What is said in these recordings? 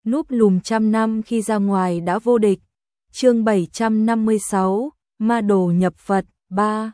núp lùm trăm năm khi ra ngoài đã vô địch. Chương 756, Ma đồ nhập Phật 3.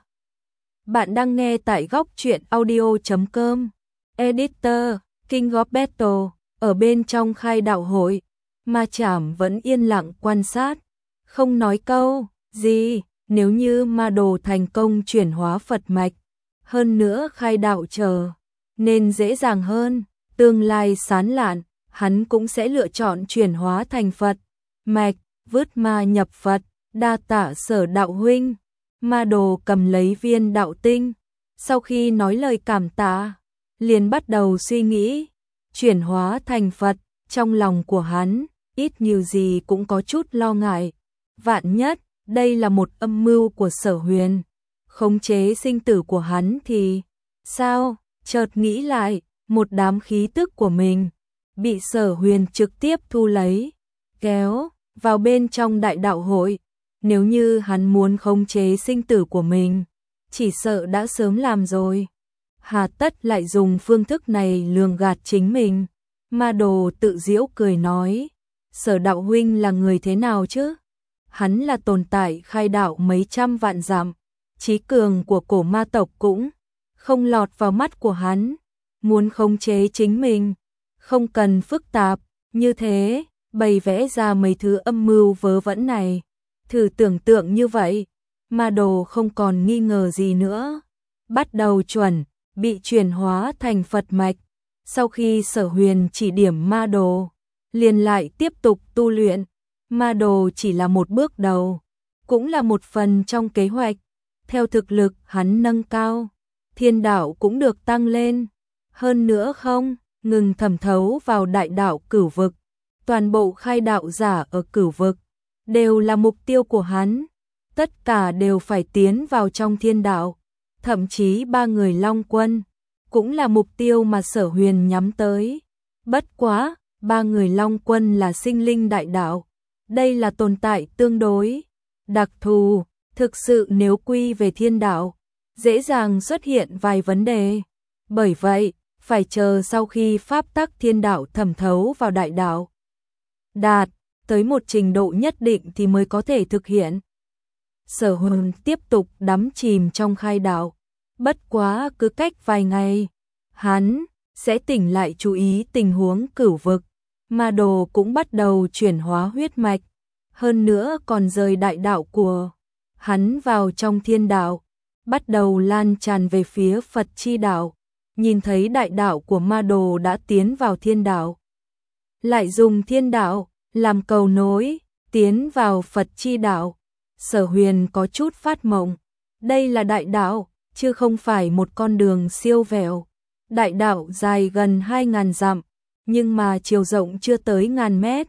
Bạn đang nghe tại góc truyện audio.com. Editor, King of Battle. Ở bên trong khai đạo hội, Ma Chảm vẫn yên lặng quan sát, không nói câu gì. Nếu như ma đồ thành công chuyển hóa Phật mạch, hơn nữa khai đạo chờ nên dễ dàng hơn, tương lai sáng lạn, hắn cũng sẽ lựa chọn chuyển hóa thành Phật mạch, vứt ma nhập Phật. Đa tạ Sở đạo huynh. Ma đồ cầm lấy viên đạo tinh, sau khi nói lời cảm tạ, liền bắt đầu suy nghĩ, chuyển hóa thành Phật. Trong lòng của hắn, ít nhiều gì cũng có chút lo ngại. Vạn nhất, đây là một âm mưu của Sở Huyền, khống chế sinh tử của hắn thì sao? Chợt nghĩ lại, một đám khí tức của mình bị Sở Huyền trực tiếp thu lấy, kéo vào bên trong đại đạo hội. Nếu như hắn muốn khống chế sinh tử của mình, chỉ sợ đã sớm làm rồi. Hà tất lại dùng phương thức này lường gạt chính mình. Ma đồ tự giễu cười nói, Sở đạo huynh là người thế nào chứ? Hắn là tồn tại khai đạo mấy trăm vạn dặm, trí cường của cổ ma tộc cũng không lọt vào mắt của hắn. Muốn khống chế chính mình, không cần phức tạp như thế, bày vẽ ra mấy thứ âm mưu vớ vẩn này. Thử tưởng tượng như vậy, ma đồ không còn nghi ngờ gì nữa, bắt đầu chuẩn bị chuyển hóa thành Phật mạch. Sau khi Sở Huyền chỉ điểm ma đồ, liền lại tiếp tục tu luyện. Ma đồ chỉ là một bước đầu, cũng là một phần trong kế hoạch. Theo thực lực hắn nâng cao, thiên đạo cũng được tăng lên. Hơn nữa không ngừng thẩm thấu vào đại đạo cửu vực. Toàn bộ khai đạo giả ở cửu vực đều là mục tiêu của hắn. Tất cả đều phải tiến vào trong thiên đạo. Thậm chí 3 người Long Quân cũng là mục tiêu mà Sở Huyền nhắm tới. Bất quá, 3 người Long Quân là sinh linh đại đạo. Đây là tồn tại tương đối đặc thù, thực sự nếu quy về thiên đạo, dễ dàng xuất hiện vài vấn đề. Bởi vậy, phải chờ sau khi pháp tắc thiên đạo thẩm thấu vào đại đạo, đạt tới một trình độ nhất định thì mới có thể thực hiện. Sở Huyền tiếp tục đắm chìm trong khai đạo. Bất quá cứ cách vài ngày, hắn sẽ tỉnh lại chú ý tình huống cửu vực. Ma đồ cũng bắt đầu chuyển hóa huyết mạch, hơn nữa còn rời đại đạo của hắn vào trong thiên đạo, bắt đầu lan tràn về phía Phật chi đạo. Nhìn thấy đại đạo của ma đồ đã tiến vào thiên đạo, lại dùng thiên đạo làm cầu nối, tiến vào Phật chi đạo. Sở Huyền có chút phát mộng, đây là đại đạo, chứ không phải một con đường siêu vẹo. Đại đạo dài gần 2.000 dặm, nhưng mà chiều rộng chưa tới 1.000 mét.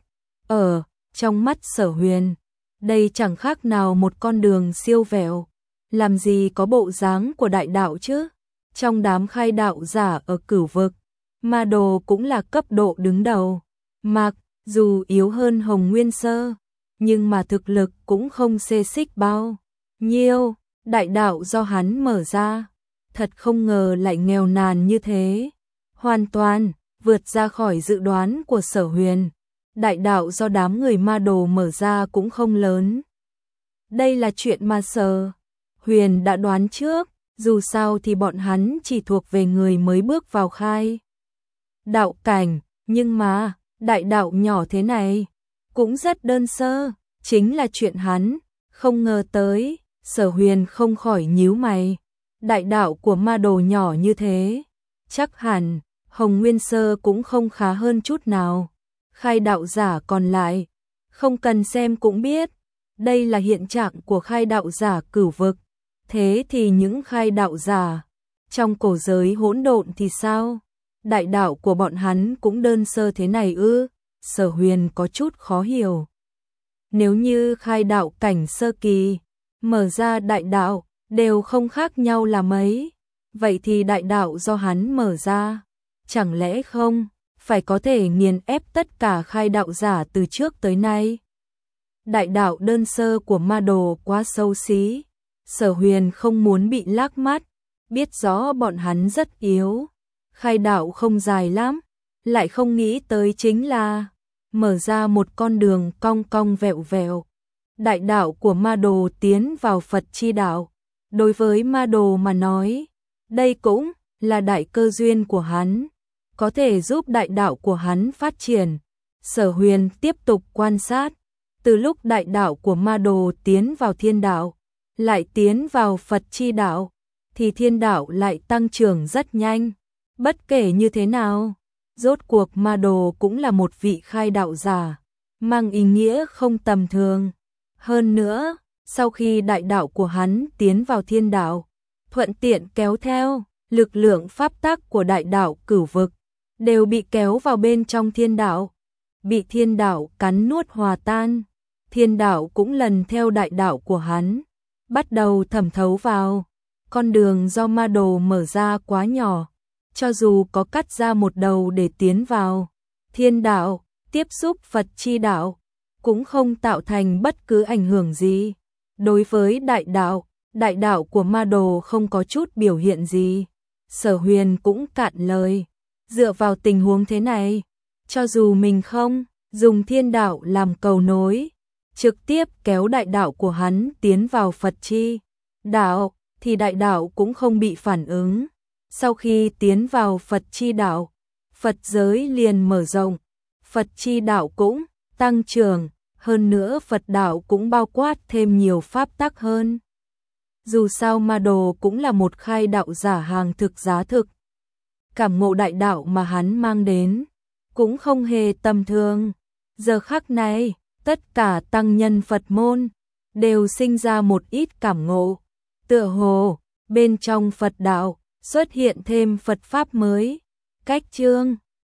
Trong mắt Sở Huyền, đây chẳng khác nào một con đường siêu vẹo. Làm gì có bộ dáng của đại đạo chứ? Trong đám khai đạo giả ở cửu vực, ma đồ cũng là cấp độ đứng đầu. Mặc dù yếu hơn Hồng Nguyên Sơ, nhưng mà thực lực cũng không xê xích bao nhiêu. Đại đạo do hắn mở ra, thật không ngờ lại nghèo nàn như thế. Hoàn toàn vượt ra khỏi dự đoán của Sở Huyền. Đại đạo do đám người ma đồ mở ra cũng không lớn. Đây là chuyện mà Sở Huyền đã đoán trước, dù sao thì bọn hắn chỉ thuộc về người mới bước vào khai đạo cảnh, nhưng mà đại đạo nhỏ thế này cũng rất đơn sơ, chính là chuyện hắn không ngờ tới. Sở Huyền không khỏi nhíu mày, đại đạo của ma đồ nhỏ như thế, chắc hẳn Hồng Nguyên Sơ cũng không khá hơn chút nào. Khai đạo giả còn lại, không cần xem cũng biết, đây là hiện trạng của khai đạo giả cửu vực. Thế thì những khai đạo giả trong cổ giới hỗn độn thì sao? Đại đạo của bọn hắn cũng đơn sơ thế này ư? Sở Huyền có chút khó hiểu. Nếu như khai đạo cảnh sơ kỳ mở ra đại đạo đều không khác nhau là mấy, vậy thì đại đạo do hắn mở ra, chẳng lẽ không phải có thể nghiền ép tất cả khai đạo giả từ trước tới nay? Đại đạo đơn sơ của ma đồ quá xấu xí. Sở Huyền không muốn bị lác mắt, biết rõ bọn hắn rất yếu, khai đạo không dài lắm, lại không nghĩ tới chính là mở ra một con đường cong cong vẹo vẹo. Đại đạo của ma đồ tiến vào Phật chi đạo. Đối với ma đồ mà nói, đây cũng là đại cơ duyên của hắn, có thể giúp đại đạo của hắn phát triển. Sở Huyền tiếp tục quan sát, từ lúc đại đạo của ma đồ tiến vào thiên đạo, lại tiến vào Phật chi đạo, thì thiên đạo lại tăng trưởng rất nhanh. Bất kể như thế nào, rốt cuộc ma đồ cũng là một vị khai đạo giả, mang ý nghĩa không tầm thường. Hơn nữa, sau khi đại đạo của hắn tiến vào thiên đạo, thuận tiện kéo theo, lực lượng pháp tắc của đại đạo cửu vực, đều bị kéo vào bên trong thiên đạo, bị thiên đạo cắn nuốt hòa tan. Thiên đạo cũng lần theo đại đạo của hắn, bắt đầu thẩm thấu vào. Con đường do ma đồ mở ra quá nhỏ, cho dù có cắt ra một đầu để tiến vào thiên đạo, tiếp xúc Phật chi đạo, cũng không tạo thành bất cứ ảnh hưởng gì. Đối với đại đạo của ma đồ không có chút biểu hiện gì. Sở Huyền cũng cạn lời, dựa vào tình huống thế này, cho dù mình không dùng thiên đạo làm cầu nối, trực tiếp kéo đại đạo của hắn tiến vào Phật chi đạo, thì đại đạo cũng không bị phản ứng. Sau khi tiến vào Phật chi đạo, Phật giới liền mở rộng, Phật chi đạo cũng tăng trưởng, hơn nữa Phật đạo cũng bao quát thêm nhiều pháp tắc hơn. Dù sao ma đồ cũng là một khai đạo giả hàng thực giá thực. Cảm ngộ đại đạo mà hắn mang đến cũng không hề tầm thường. Giờ khắc này, tất cả tăng nhân Phật môn đều sinh ra một ít cảm ngộ. Tựa hồ, bên trong Phật đạo xuất hiện thêm Phật pháp mới. Cách chương